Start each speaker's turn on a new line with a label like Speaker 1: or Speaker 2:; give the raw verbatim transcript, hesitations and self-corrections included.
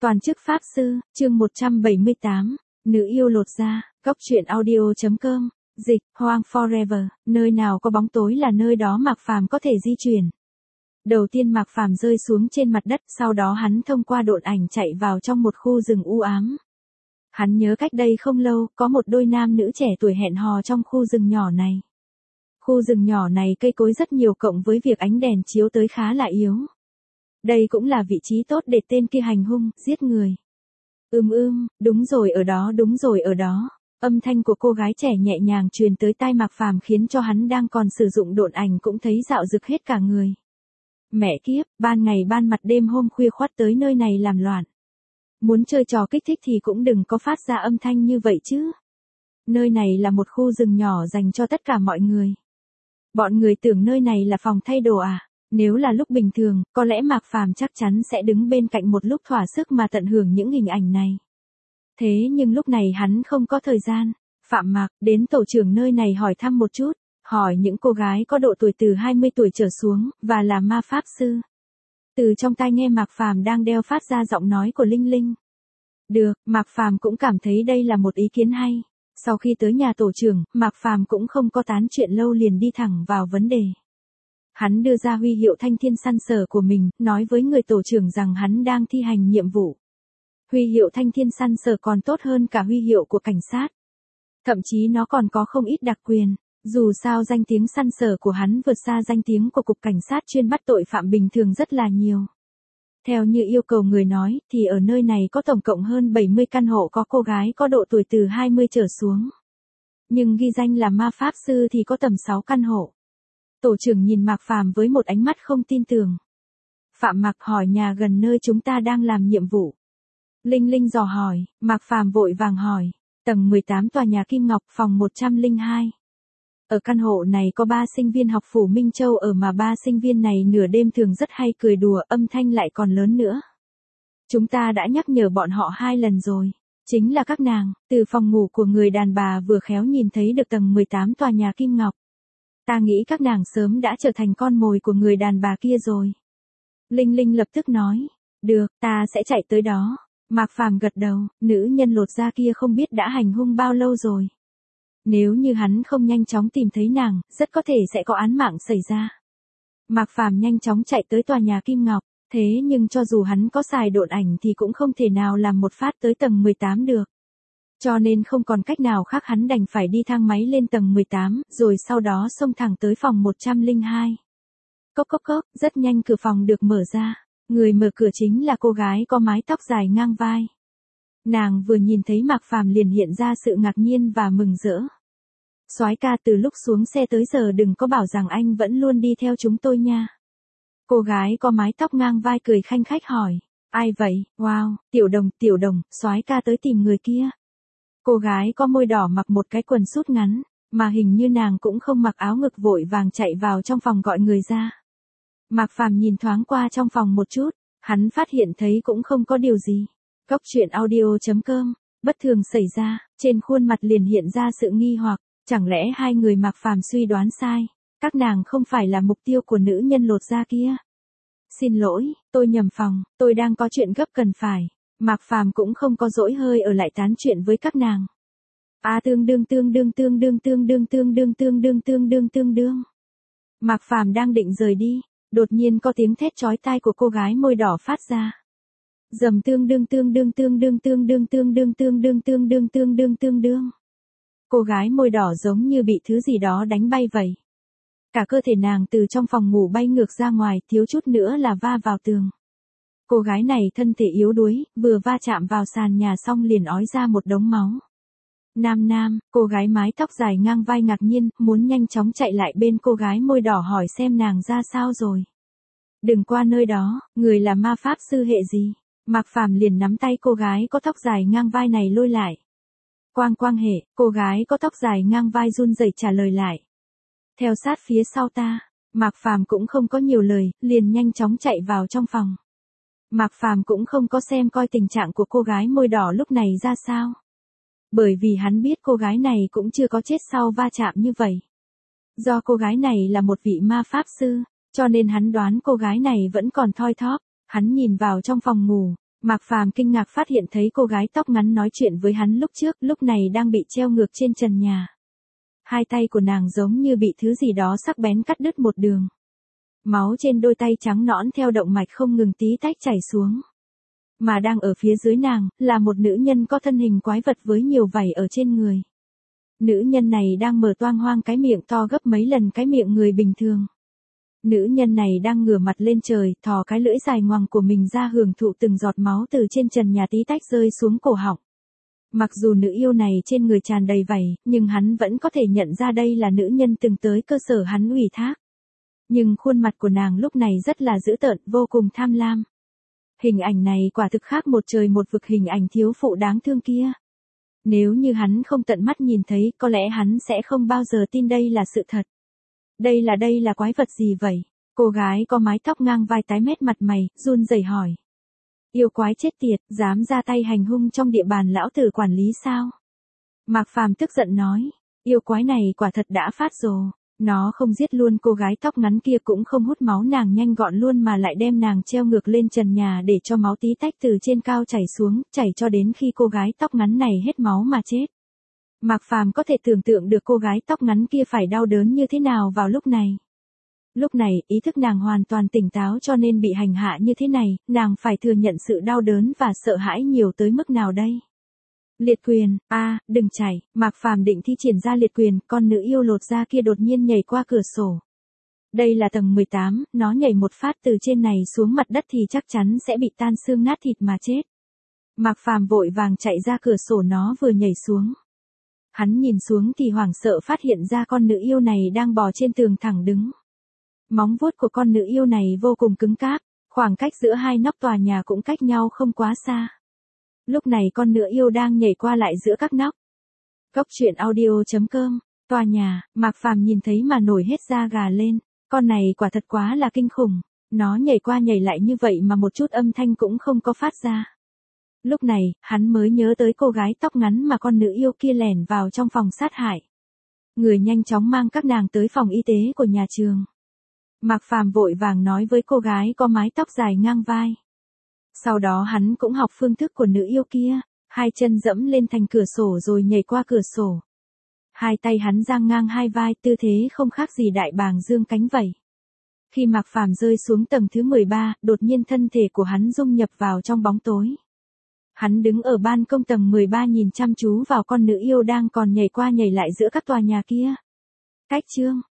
Speaker 1: Toàn chức Pháp Sư, chương một trăm bảy mươi tám, Nữ yêu lột da, góc truyện audio.com, dịch, Hoang Forever, nơi nào có bóng tối là nơi đó Mạc Phàm có thể di chuyển. Đầu tiên Mạc Phàm rơi xuống trên mặt đất, sau đó hắn thông qua độn ảnh chạy vào trong một khu rừng u ám. Hắn nhớ cách đây không lâu, có một đôi nam nữ trẻ tuổi hẹn hò trong khu rừng nhỏ này. Khu rừng nhỏ này cây cối rất nhiều cộng với việc ánh đèn chiếu tới khá là yếu. Đây cũng là vị trí tốt để tên kia hành hung, giết người. Ưm ưm, đúng rồi ở đó đúng rồi ở đó. Âm thanh của cô gái trẻ nhẹ nhàng truyền tới tai Mạc Phàm khiến cho hắn đang còn sử dụng độn ảnh cũng thấy dạo rực hết cả người. Mẹ kiếp, ban ngày ban mặt đêm hôm khuya khoắt tới nơi này làm loạn. Muốn chơi trò kích thích thì cũng đừng có phát ra âm thanh như vậy chứ. Nơi này là một khu rừng nhỏ dành cho tất cả mọi người. Bọn người tưởng nơi này là phòng thay đồ à? Nếu là lúc bình thường, có lẽ Mạc Phàm chắc chắn sẽ đứng bên cạnh một lúc thỏa sức mà tận hưởng những hình ảnh này. Thế nhưng lúc này hắn không có thời gian. Phạm Mạc, đến tổ trưởng nơi này hỏi thăm một chút, hỏi những cô gái có độ tuổi từ hai mươi tuổi trở xuống, và là ma pháp sư. Từ trong tai nghe Mạc Phàm đang đeo phát ra giọng nói của Linh Linh. Được, Mạc Phàm cũng cảm thấy đây là một ý kiến hay. Sau khi tới nhà tổ trưởng, Mạc Phàm cũng không có tán chuyện lâu liền đi thẳng vào vấn đề. Hắn đưa ra huy hiệu thanh thiên săn sở của mình, nói với người tổ trưởng rằng hắn đang thi hành nhiệm vụ. Huy hiệu thanh thiên săn sở còn tốt hơn cả huy hiệu của cảnh sát. Thậm chí nó còn có không ít đặc quyền, dù sao danh tiếng săn sở của hắn vượt xa danh tiếng của cục cảnh sát chuyên bắt tội phạm bình thường rất là nhiều. Theo như yêu cầu người nói, thì ở nơi này có tổng cộng hơn bảy mươi căn hộ có cô gái có độ tuổi từ hai mươi trở xuống. Nhưng ghi danh là ma pháp sư thì có tầm sáu căn hộ. Tổ trưởng nhìn Mạc Phàm với một ánh mắt không tin tưởng. Phạm Mạc hỏi nhà gần nơi chúng ta đang làm nhiệm vụ. Linh Linh dò hỏi, Mạc Phàm vội vàng hỏi, tầng mười tám tòa nhà Kim Ngọc, phòng một trăm lẻ hai. Ở căn hộ này có ba sinh viên học phủ Minh Châu ở mà ba sinh viên này nửa đêm thường rất hay cười đùa, âm thanh lại còn lớn nữa. Chúng ta đã nhắc nhở bọn họ hai lần rồi. Chính là các nàng, từ phòng ngủ của người đàn bà vừa khéo nhìn thấy được tầng mười tám tòa nhà Kim Ngọc. Ta nghĩ các nàng sớm đã trở thành con mồi của người đàn bà kia rồi. Linh Linh lập tức nói, được, ta sẽ chạy tới đó. Mạc Phàm gật đầu, nữ nhân lột da kia không biết đã hành hung bao lâu rồi. Nếu như hắn không nhanh chóng tìm thấy nàng, rất có thể sẽ có án mạng xảy ra. Mạc Phàm nhanh chóng chạy tới tòa nhà Kim Ngọc, thế nhưng cho dù hắn có xài độn ảnh thì cũng không thể nào làm một phát tới tầng mười tám được. Cho nên không còn cách nào khác hắn đành phải đi thang máy lên tầng mười tám, rồi sau đó xông thẳng tới phòng một trăm lẻ hai. Cốc cốc cốc, rất nhanh cửa phòng được mở ra. Người mở cửa chính là cô gái có mái tóc dài ngang vai. Nàng vừa nhìn thấy Mạc Phàm liền hiện ra sự ngạc nhiên và mừng rỡ. Soái ca, từ lúc xuống xe tới giờ đừng có bảo rằng anh vẫn luôn đi theo chúng tôi nha. Cô gái có mái tóc ngang vai cười khanh khách hỏi. Ai vậy? Wow, Tiểu Đồng, Tiểu Đồng, soái ca tới tìm người kia. Cô gái có môi đỏ mặc một cái quần sút ngắn, mà hình như nàng cũng không mặc áo ngực, vội vàng chạy vào trong phòng gọi người ra. Mạc Phàm nhìn thoáng qua trong phòng một chút, hắn phát hiện thấy cũng không có điều gì. Góc truyện audio.com, bất thường xảy ra, trên khuôn mặt liền hiện ra sự nghi hoặc, chẳng lẽ hai người Mạc Phàm suy đoán sai, các nàng không phải là mục tiêu của nữ nhân lột da kia. Xin lỗi, tôi nhầm phòng, tôi đang có chuyện gấp cần phải. Mạc Phàm cũng không có dỗi hơi ở lại tán chuyện với các nàng. A tương đương tương đương tương đương tương đương tương đương tương đương tương đương tương đương. Mạc Phàm đang định rời đi, đột nhiên có tiếng thét chói tai của cô gái môi đỏ phát ra. Dầm tương đương tương đương tương đương tương đương tương đương tương đương tương đương tương đương tương đương. Cô gái môi đỏ giống như bị thứ gì đó đánh bay vậy. Cả cơ thể nàng từ trong phòng ngủ bay ngược ra ngoài, thiếu chút nữa là va vào tường. Cô gái này thân thể yếu đuối, vừa va chạm vào sàn nhà xong liền ói ra một đống máu. Nam Nam, cô gái mái tóc dài ngang vai ngạc nhiên, muốn nhanh chóng chạy lại bên cô gái môi đỏ hỏi xem nàng ra sao rồi. Đừng qua nơi đó, người là ma pháp sư hệ gì? Mạc Phàm liền nắm tay cô gái có tóc dài ngang vai này lôi lại. Quang quang hệ, cô gái có tóc dài ngang vai run rẩy trả lời lại. Theo sát phía sau ta. Mạc Phàm cũng không có nhiều lời, liền nhanh chóng chạy vào trong phòng. Mạc Phàm cũng không có xem coi tình trạng của cô gái môi đỏ lúc này ra sao. Bởi vì hắn biết cô gái này cũng chưa có chết sau va chạm như vậy. Do cô gái này là một vị ma pháp sư, cho nên hắn đoán cô gái này vẫn còn thoi thóp. Hắn nhìn vào trong phòng ngủ, Mạc Phàm kinh ngạc phát hiện thấy cô gái tóc ngắn nói chuyện với hắn lúc trước, lúc này đang bị treo ngược trên trần nhà. Hai tay của nàng giống như bị thứ gì đó sắc bén cắt đứt một đường. Máu trên đôi tay trắng nõn theo động mạch không ngừng tí tách chảy xuống. Mà đang ở phía dưới nàng, là một nữ nhân có thân hình quái vật với nhiều vảy ở trên người. Nữ nhân này đang mở toang hoang cái miệng to gấp mấy lần cái miệng người bình thường. Nữ nhân này đang ngửa mặt lên trời, thò cái lưỡi dài ngoằng của mình ra hưởng thụ từng giọt máu từ trên trần nhà tí tách rơi xuống cổ họng. Mặc dù nữ yêu này trên người tràn đầy vảy, nhưng hắn vẫn có thể nhận ra đây là nữ nhân từng tới cơ sở hắn ủy thác. Nhưng khuôn mặt của nàng lúc này rất là dữ tợn, vô cùng tham lam. Hình ảnh này quả thực khác một trời một vực hình ảnh thiếu phụ đáng thương kia. Nếu như hắn không tận mắt nhìn thấy, có lẽ hắn sẽ không bao giờ tin đây là sự thật. Đây là đây là quái vật gì vậy? Cô gái có mái tóc ngang vai tái mét mặt mày, run rẩy hỏi. Yêu quái chết tiệt, dám ra tay hành hung trong địa bàn lão tử quản lý sao? Mạc Phàm tức giận nói, yêu quái này quả thật đã phát rồ. Nó không giết luôn cô gái tóc ngắn kia cũng không hút máu nàng nhanh gọn luôn mà lại đem nàng treo ngược lên trần nhà để cho máu tí tách từ trên cao chảy xuống, chảy cho đến khi cô gái tóc ngắn này hết máu mà chết. Mạc Phàm có thể tưởng tượng được cô gái tóc ngắn kia phải đau đớn như thế nào vào lúc này. Lúc này, ý thức nàng hoàn toàn tỉnh táo cho nên bị hành hạ như thế này, nàng phải thừa nhận sự đau đớn và sợ hãi nhiều tới mức nào đây. Liệt quyền, a, à, đừng chảy, Mạc Phàm định thi triển ra liệt quyền, con nữ yêu lột da kia đột nhiên nhảy qua cửa sổ. Đây là tầng mười tám, nó nhảy một phát từ trên này xuống mặt đất thì chắc chắn sẽ bị tan xương nát thịt mà chết. Mạc Phàm vội vàng chạy ra cửa sổ nó vừa nhảy xuống. Hắn nhìn xuống thì hoảng sợ phát hiện ra con nữ yêu này đang bò trên tường thẳng đứng. Móng vuốt của con nữ yêu này vô cùng cứng cáp, khoảng cách giữa hai nóc tòa nhà cũng cách nhau không quá xa. Lúc này con nữ yêu đang nhảy qua lại giữa các nóc. Cốc truyện audio chấm com, tòa nhà, Mạc Phàm nhìn thấy mà nổi hết da gà lên, con này quả thật quá là kinh khủng, nó nhảy qua nhảy lại như vậy mà một chút âm thanh cũng không có phát ra. Lúc này, hắn mới nhớ tới cô gái tóc ngắn mà con nữ yêu kia lẻn vào trong phòng sát hại. Người nhanh chóng mang các nàng tới phòng y tế của nhà trường. Mạc Phàm vội vàng nói với cô gái có mái tóc dài ngang vai. Sau đó hắn cũng học phương thức của nữ yêu kia, hai chân dẫm lên thành cửa sổ rồi nhảy qua cửa sổ. Hai tay hắn dang ngang hai vai, tư thế không khác gì đại bàng dương cánh vậy. Khi Mạc Phàm rơi xuống tầng thứ mười ba, đột nhiên thân thể của hắn dung nhập vào trong bóng tối. Hắn đứng ở ban công tầng mười ba nhìn chăm chú vào con nữ yêu đang còn nhảy qua nhảy lại giữa các tòa nhà kia. Cách chương